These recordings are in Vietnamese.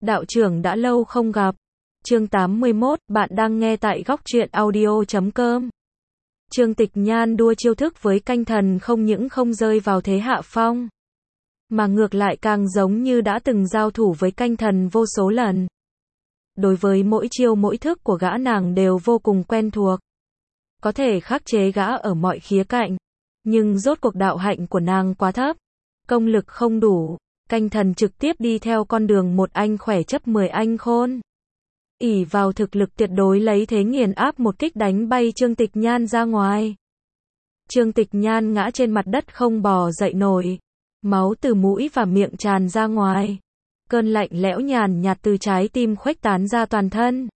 Đạo trưởng đã lâu không gặp. Chương 81, bạn đang nghe tại góc truyện audio.com. Trương Tịch Nhan đua chiêu thức với canh thần không những không rơi vào thế hạ phong, mà ngược lại càng giống như đã từng giao thủ với canh thần vô số lần. Đối với mỗi chiêu mỗi thức của gã nàng đều vô cùng quen thuộc, có thể khắc chế gã ở mọi khía cạnh, nhưng rốt cuộc đạo hạnh của nàng quá thấp, công lực không đủ. Canh thần trực tiếp đi theo con đường một anh khỏe chấp 10 anh khôn. Ỷ vào thực lực tuyệt đối lấy thế nghiền áp một kích đánh bay Trương Tịch Nhan ra ngoài. Trương Tịch Nhan ngã trên mặt đất không bò dậy nổi. Máu từ mũi và miệng tràn ra ngoài. Cơn lạnh lẽo nhàn nhạt từ trái tim khuếch tán ra toàn thân.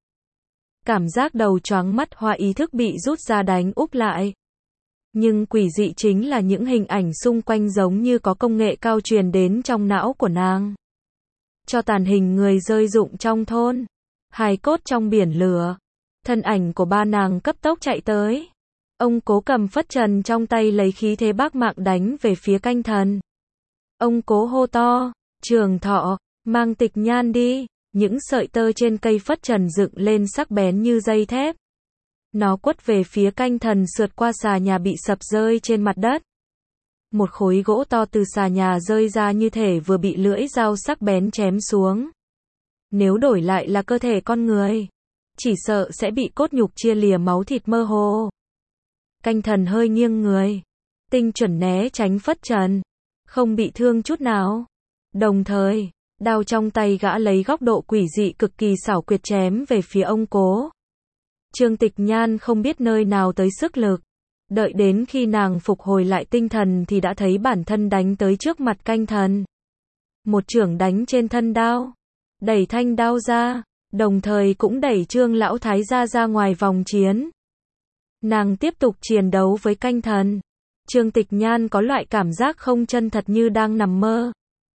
Cảm giác đầu choáng mắt hoa ý thức bị rút ra đánh úp lại. Nhưng quỷ dị chính là những hình ảnh xung quanh giống như có công nghệ cao truyền đến trong não của nàng. Cho tàn hình người rơi rụng trong thôn, hài cốt trong biển lửa. Thân ảnh của ba nàng cấp tốc chạy tới. Ông Cố cầm phất trần trong tay lấy khí thế bác mạng đánh về phía canh thần. Ông Cố hô to, Trường Thọ, mang Tịch Nhan đi. Những sợi tơ trên cây phất trần dựng lên sắc bén như dây thép. Nó quất về phía canh thần sượt qua xà nhà bị sập rơi trên mặt đất. Một khối gỗ to từ xà nhà rơi ra như thể vừa bị lưỡi dao sắc bén chém xuống. Nếu đổi lại là cơ thể con người, chỉ sợ sẽ bị cốt nhục chia lìa máu thịt mơ hồ. Canh thần hơi nghiêng người, tinh chuẩn né tránh phất trần, không bị thương chút nào. Đồng thời, đao trong tay gã lấy góc độ quỷ dị cực kỳ xảo quyệt chém về phía ông Cố. Trương Tịch Nhan không biết nơi nào tới sức lực. Đợi đến khi nàng phục hồi lại tinh thần thì đã thấy bản thân đánh tới trước mặt canh thần. Một chưởng đánh trên thân đao, đẩy thanh đao ra, đồng thời cũng đẩy Trương Lão Thái gia ra ngoài vòng chiến. Nàng tiếp tục chiến đấu với canh thần. Trương Tịch Nhan có loại cảm giác không chân thật như đang nằm mơ.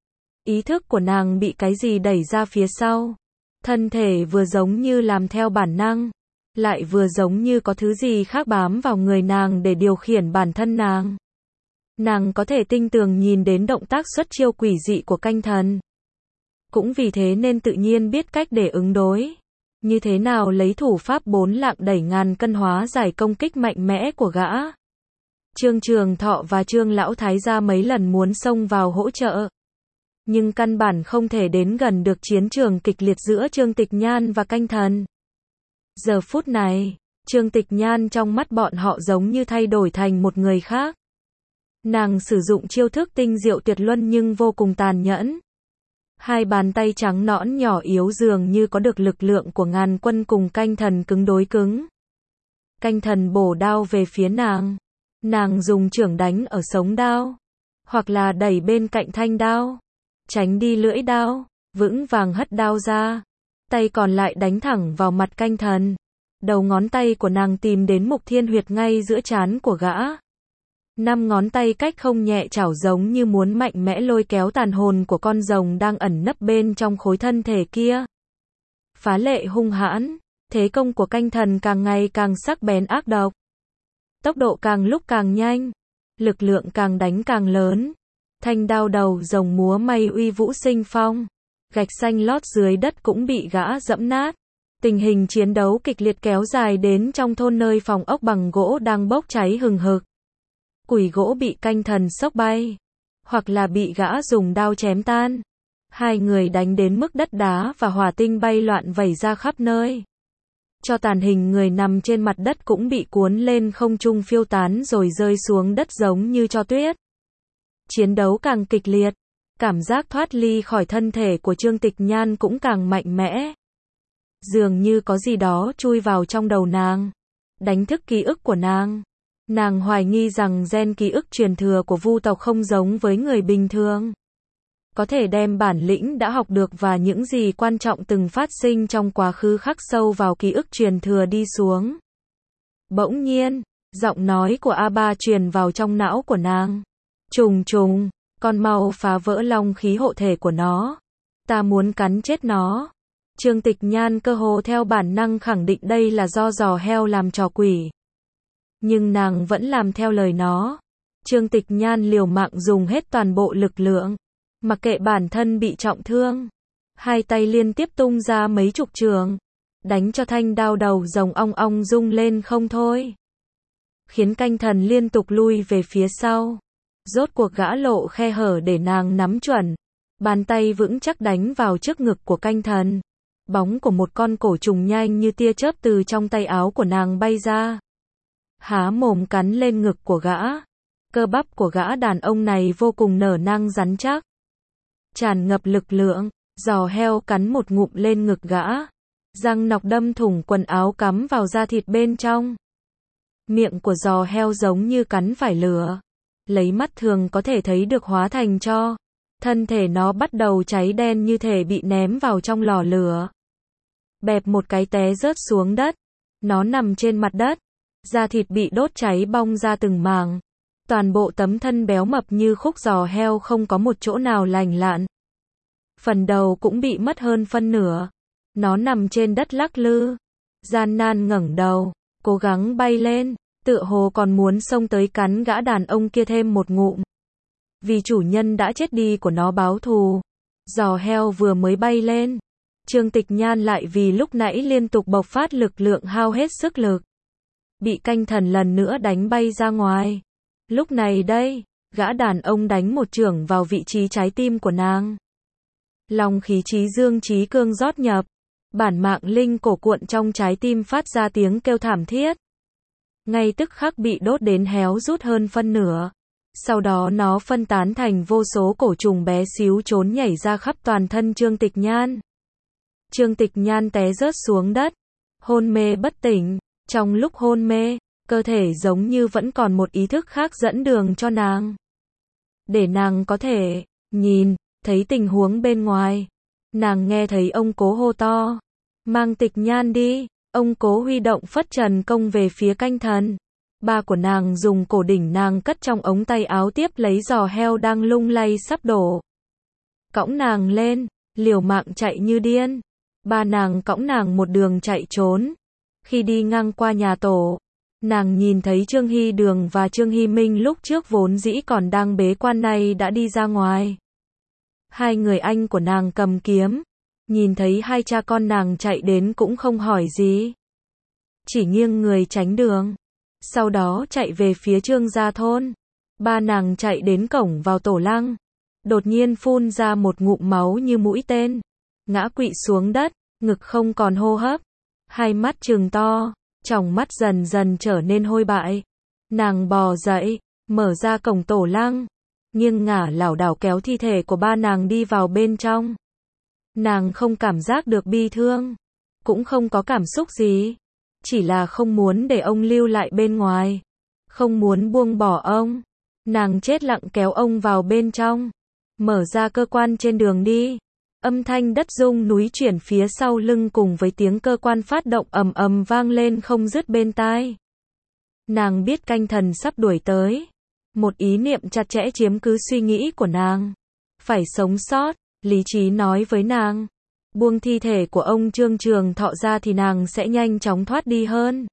Ý thức của nàng bị cái gì đẩy ra phía sau. Thân thể vừa giống như làm theo bản năng, lại vừa giống như có thứ gì khác bám vào người nàng để điều khiển bản thân nàng. Nàng có thể tinh tường nhìn đến động tác xuất chiêu quỷ dị của canh thần. Cũng vì thế nên tự nhiên biết cách để ứng đối. Như thế nào lấy thủ pháp 4 lạng đẩy ngàn cân hóa giải công kích mạnh mẽ của gã. Trương Trường Thọ và Trương Lão Thái gia mấy lần muốn xông vào hỗ trợ, nhưng căn bản không thể đến gần được chiến trường kịch liệt giữa Trương Tịch Nhan và canh thần. Giờ phút này, Trương Tịch Nhan trong mắt bọn họ giống như thay đổi thành một người khác. Nàng sử dụng chiêu thức tinh diệu tuyệt luân nhưng vô cùng tàn nhẫn. Hai bàn tay trắng nõn nhỏ yếu dường như có được lực lượng của ngàn quân cùng canh thần cứng đối cứng. Canh thần bổ đao về phía nàng. Nàng dùng chưởng đánh ở sống đao, hoặc là đẩy bên cạnh thanh đao, tránh đi lưỡi đao, vững vàng hất đao ra. Tay còn lại đánh thẳng vào mặt canh thần. Đầu ngón tay của nàng tìm đến mục thiên huyệt ngay giữa trán của gã. 5 ngón tay cách không nhẹ chảo giống như muốn mạnh mẽ lôi kéo tàn hồn của con rồng đang ẩn nấp bên trong khối thân thể kia. Phá lệ hung hãn, thế công của canh thần càng ngày càng sắc bén ác độc. Tốc độ càng lúc càng nhanh, lực lượng càng đánh càng lớn. Thanh đao đầu rồng múa may uy vũ sinh phong. Gạch xanh lót dưới đất cũng bị gã dẫm nát. Tình hình chiến đấu kịch liệt kéo dài đến trong thôn nơi phòng ốc bằng gỗ đang bốc cháy hừng hực. Củi gỗ bị canh thần xốc bay, hoặc là bị gã dùng đao chém tan. Hai người đánh đến mức đất đá và hỏa tinh bay loạn vẩy ra khắp nơi. Cho tàn hình người nằm trên mặt đất cũng bị cuốn lên không trung phiêu tán rồi rơi xuống đất giống như tro tuyết. Chiến đấu càng kịch liệt. Cảm giác thoát ly khỏi thân thể của Trương Tịch Nhan cũng càng mạnh mẽ. Dường như có gì đó chui vào trong đầu nàng, đánh thức ký ức của nàng. Nàng hoài nghi rằng gen ký ức truyền thừa của Vu tộc không giống với người bình thường. Có thể đem bản lĩnh đã học được và những gì quan trọng từng phát sinh trong quá khứ khắc sâu vào ký ức truyền thừa đi xuống. Bỗng nhiên, giọng nói của A3 truyền vào trong não của nàng. Trùng trùng. Con mau phá vỡ long khí hộ thể của nó. Ta muốn cắn chết nó. Trương Tịch Nhan cơ hồ theo bản năng khẳng định đây là do giò heo làm trò quỷ. Nhưng nàng vẫn làm theo lời nó. Trương Tịch Nhan liều mạng dùng hết toàn bộ lực lượng. Mặc kệ bản thân bị trọng thương, Hai tay liên tiếp tung ra mấy chục chưởng, đánh cho thanh đao đầu rồng ong ong rung lên không thôi, khiến canh thần liên tục lui về phía sau. Rốt cuộc gã lộ khe hở để nàng nắm chuẩn, bàn tay vững chắc đánh vào trước ngực của canh thần. Bóng của một con cổ trùng nhanh như tia chớp từ trong tay áo của nàng bay ra, há mồm cắn lên ngực của gã. Cơ bắp của gã đàn ông này vô cùng nở nang rắn chắc, tràn ngập lực lượng. Giò heo cắn một ngụm lên ngực gã, răng nọc đâm thủng quần áo cắm vào da thịt bên trong. Miệng của giò heo giống như cắn phải lửa, lấy mắt thường có thể thấy được hóa thành tro. Thân thể nó bắt đầu cháy đen như thể bị ném vào trong lò lửa. Bẹp một cái té rớt xuống đất. Nó nằm trên mặt đất, da thịt bị đốt cháy bong ra từng mảng. Toàn bộ tấm thân béo mập như khúc giò heo không có một chỗ nào lành lặn. Phần đầu cũng bị mất hơn phân nửa. Nó nằm trên đất lắc lư, gian nan ngẩng đầu, cố gắng bay lên, tựa hồ còn muốn xông tới cắn gã đàn ông kia thêm một ngụm. Vì chủ nhân đã chết đi của nó báo thù. Giò heo vừa mới bay lên, Trương Tịch Nhan lại vì lúc nãy liên tục bộc phát lực lượng hao hết sức lực, bị canh thần lần nữa đánh bay ra ngoài. Lúc này đây, gã đàn ông đánh một chưởng vào vị trí trái tim của nàng. Lòng khí trí dương trí cương rót nhập, bản mạng linh cổ cuộn trong trái tim phát ra tiếng kêu thảm thiết. Ngay tức khắc bị đốt đến héo rút hơn phân nửa. Sau đó nó phân tán thành vô số cổ trùng bé xíu trốn nhảy ra khắp toàn thân Trương Tịch Nhan. Trương Tịch Nhan té rớt xuống đất, hôn mê bất tỉnh. Trong lúc hôn mê, cơ thể giống như vẫn còn một ý thức khác dẫn đường cho nàng, để nàng có thể nhìn thấy tình huống bên ngoài. Nàng nghe thấy ông Cố hô to, mang Tịch Nhan đi. Ông Cố huy động phất trần công về phía canh thần. Ba của nàng dùng cổ đỉnh nàng cất trong ống tay áo tiếp lấy giò heo đang lung lay sắp đổ, cõng nàng lên, liều mạng chạy như điên. Ba nàng cõng nàng một đường chạy trốn. Khi đi ngang qua nhà tổ, nàng nhìn thấy Trương Hy Đường và Trương Hy Minh lúc trước vốn dĩ còn đang bế quan này đã đi ra ngoài. Hai người anh của nàng cầm kiếm, nhìn thấy hai cha con nàng chạy đến cũng không hỏi gì, chỉ nghiêng người tránh đường. Sau đó chạy về phía Trương gia thôn. Ba nàng chạy đến cổng vào tổ lăng, đột nhiên phun ra một ngụm máu như mũi tên, ngã quỵ xuống đất, ngực không còn hô hấp, hai mắt trừng to, tròng mắt dần dần trở nên hôi bại. Nàng bò dậy, mở ra cổng tổ lăng, nghiêng ngả lảo đảo kéo thi thể của ba nàng đi vào bên trong. Nàng không cảm giác được bi thương, cũng không có cảm xúc gì, chỉ là không muốn để ông lưu lại bên ngoài, không muốn buông bỏ ông. Nàng chết lặng kéo ông vào bên trong, mở ra cơ quan trên đường đi. Âm thanh đất rung núi chuyển phía sau lưng cùng với tiếng cơ quan phát động ầm ầm vang lên không dứt bên tai. Nàng biết canh thần sắp đuổi tới. Một ý niệm chặt chẽ chiếm cứ suy nghĩ của nàng. Phải sống sót, lý trí nói với nàng. Buông thi thể của ông Trương Trường Thọ ra thì nàng sẽ nhanh chóng thoát đi hơn.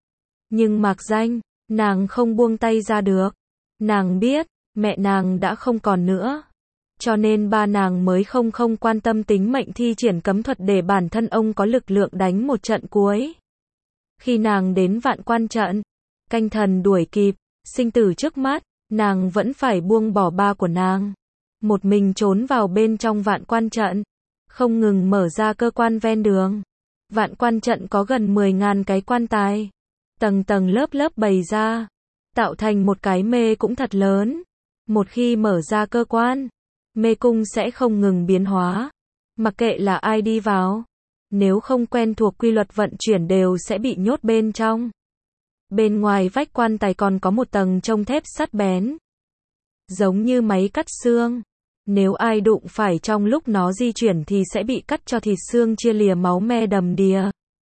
Nhưng mạc danh, nàng không buông tay ra được. Nàng biết, mẹ nàng đã không còn nữa. Cho nên ba nàng mới không quan tâm tính mệnh thi triển cấm thuật để bản thân ông có lực lượng đánh một trận cuối. Khi nàng đến Vạn Quan trận, canh thần đuổi kịp, sinh tử trước mắt, nàng vẫn phải buông bỏ ba của nàng. Một mình trốn vào bên trong Vạn Quan trận, không ngừng mở ra cơ quan ven đường. Vạn Quan trận có gần 10.000 cái quan tài, tầng tầng lớp lớp bày ra, tạo thành một cái mê cũng thật lớn. Một khi mở ra cơ quan, mê cung sẽ không ngừng biến hóa, mặc kệ là ai đi vào, nếu không quen thuộc quy luật vận chuyển đều sẽ bị nhốt bên trong. Bên ngoài vách quan tài còn có một tầng trông thép sắt bén, giống như máy cắt xương. Nếu ai đụng phải trong lúc nó di chuyển thì sẽ bị cắt cho thịt xương chia lìa, máu me đầm đìa.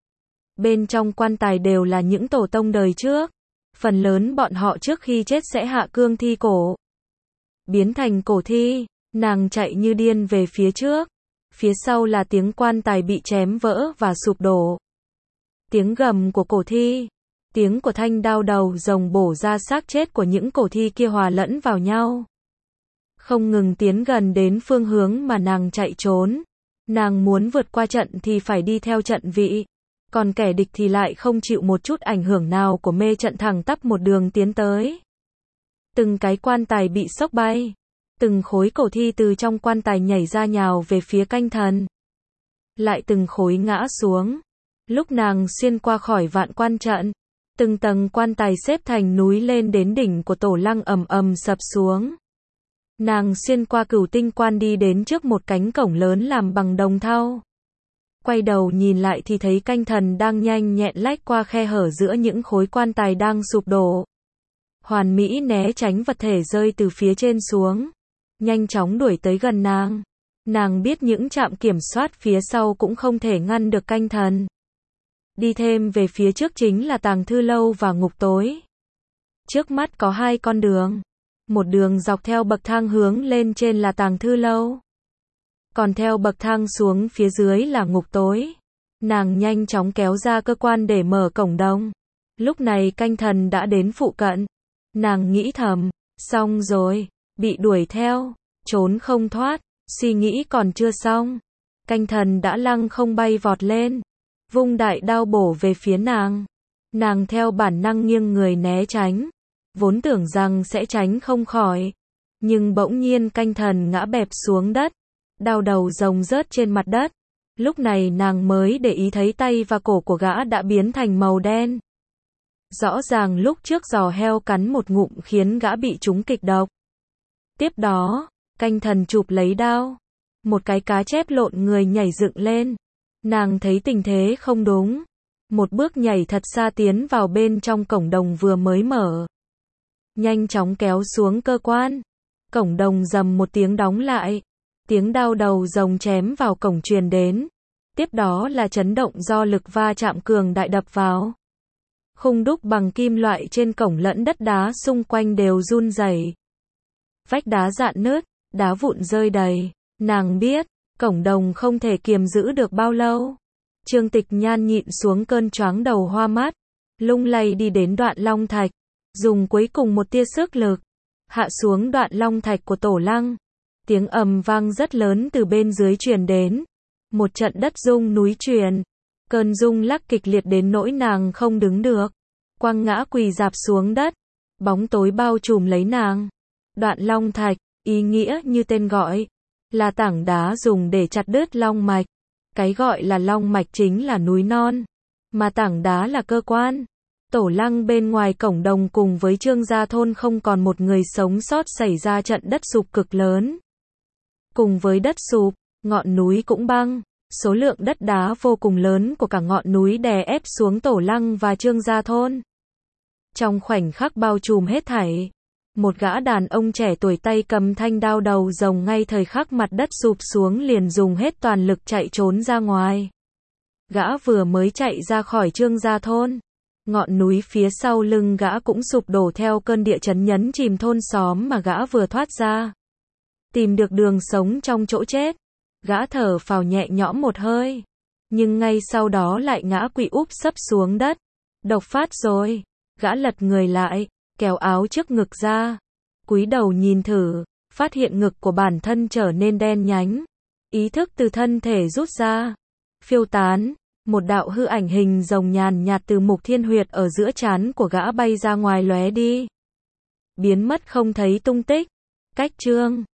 Bên trong quan tài đều là những tổ tông đời trước. Phần lớn bọn họ trước khi chết sẽ hạ cương thi cổ, biến thành cổ thi. Nàng chạy như điên về phía trước. Phía sau là tiếng quan tài bị chém vỡ và sụp đổ, tiếng gầm của cổ thi, tiếng của thanh đao đầu rồng bổ ra xác chết của những cổ thi kia hòa lẫn vào nhau, không ngừng tiến gần đến phương hướng mà nàng chạy trốn. Nàng muốn vượt qua trận thì phải đi theo trận vị, còn kẻ địch thì lại không chịu một chút ảnh hưởng nào của mê trận, thẳng tắp một đường tiến tới. Từng cái quan tài bị xốc bay, từng khối cổ thi từ trong quan tài nhảy ra nhào về phía canh thần. Lại từng khối ngã xuống. Lúc nàng xuyên qua khỏi vạn quan trận, từng tầng quan tài xếp thành núi lên đến đỉnh của Tổ Lăng ầm ầm sập xuống. Nàng xuyên qua Cửu Tinh quan đi đến trước một cánh cổng lớn làm bằng đồng thau. Quay đầu nhìn lại thì thấy canh thần đang nhanh nhẹn lách qua khe hở giữa những khối quan tài đang sụp đổ. Hoàn mỹ né tránh vật thể rơi từ phía trên xuống, nhanh chóng đuổi tới gần nàng. Nàng biết những trạm kiểm soát phía sau cũng không thể ngăn được canh thần. Đi thêm về phía trước chính là tàng thư lâu và ngục tối. Trước mắt có hai con đường. Một đường dọc theo bậc thang hướng lên trên là tàng thư lâu. Còn theo bậc thang xuống phía dưới là ngục tối. Nàng nhanh chóng kéo ra cơ quan để mở cổng đồng. Lúc này canh thần đã đến phụ cận. Nàng nghĩ thầm, xong rồi, bị đuổi theo, trốn không thoát, suy nghĩ còn chưa xong. Canh thần đã lăng không bay vọt lên, vung đại đao bổ về phía nàng. Nàng theo bản năng nghiêng người né tránh, vốn tưởng rằng sẽ tránh không khỏi. Nhưng bỗng nhiên canh thần ngã bẹp xuống đất, đao đầu rồng rớt trên mặt đất. Lúc này nàng mới để ý thấy tay và cổ của gã đã biến thành màu đen. Rõ ràng lúc trước giò heo cắn một ngụm khiến gã bị trúng kịch độc. Tiếp đó, canh thần chụp lấy đao. Một cái cá chép lộn người nhảy dựng lên. Nàng thấy tình thế không đúng. Một bước nhảy thật xa tiến vào bên trong cổng đồng vừa mới mở. Nhanh chóng kéo xuống cơ quan. Cổng đồng rầm một tiếng đóng lại. Tiếng đao đầu rồng chém vào cổng truyền đến. Tiếp đó là chấn động do lực va chạm cường đại đập vào. Khung đúc bằng kim loại trên cổng lẫn đất đá xung quanh đều run rẩy. Vách đá rạn nứt, đá vụn rơi đầy. Nàng biết, cổng đồng không thể kiềm giữ được bao lâu. Trương Tịch Nhan nhịn xuống cơn choáng đầu hoa mắt, lung lay đi đến đoạn long thạch, dùng cuối cùng một tia sức lực, hạ xuống đoạn long thạch của Tổ Lăng. Tiếng ầm vang rất lớn từ bên dưới truyền đến. Một trận đất rung núi truyền. Cơn rung lắc kịch liệt đến nỗi nàng không đứng được. Quăng ngã quỳ rạp xuống đất. Bóng tối bao trùm lấy nàng. Đoạn long thạch, ý nghĩa như tên gọi, là tảng đá dùng để chặt đứt long mạch. Cái gọi là long mạch chính là núi non, mà tảng đá là cơ quan. Tổ Lăng bên ngoài cổng đồng cùng với Trương Gia thôn không còn một người sống sót, xảy ra trận đất sụp cực lớn. Cùng với đất sụp, ngọn núi cũng băng. Số lượng đất đá vô cùng lớn của cả ngọn núi đè ép xuống Tổ Lăng và Trương Gia thôn. Trong khoảnh khắc bao trùm hết thảy, một gã đàn ông trẻ tuổi tay cầm thanh đao đầu rồng ngay thời khắc mặt đất sụp xuống liền dùng hết toàn lực chạy trốn ra ngoài. Gã vừa mới chạy ra khỏi Trương Gia thôn, ngọn núi phía sau lưng gã cũng sụp đổ theo cơn địa chấn nhấn chìm thôn xóm mà gã vừa thoát ra. Tìm được đường sống trong chỗ chết, gã thở phào nhẹ nhõm một hơi, nhưng ngay sau đó lại ngã quỵ úp sấp xuống đất. Độc phát rồi, gã lật người lại, kéo áo trước ngực ra, cúi đầu nhìn thử, phát hiện ngực của bản thân trở nên đen nhánh, ý thức từ thân thể rút ra, phiêu tán, một đạo hư ảnh hình rồng nhàn nhạt từ mục thiên huyệt ở giữa trán của gã bay ra ngoài lóe đi, biến mất không thấy tung tích. Cách chương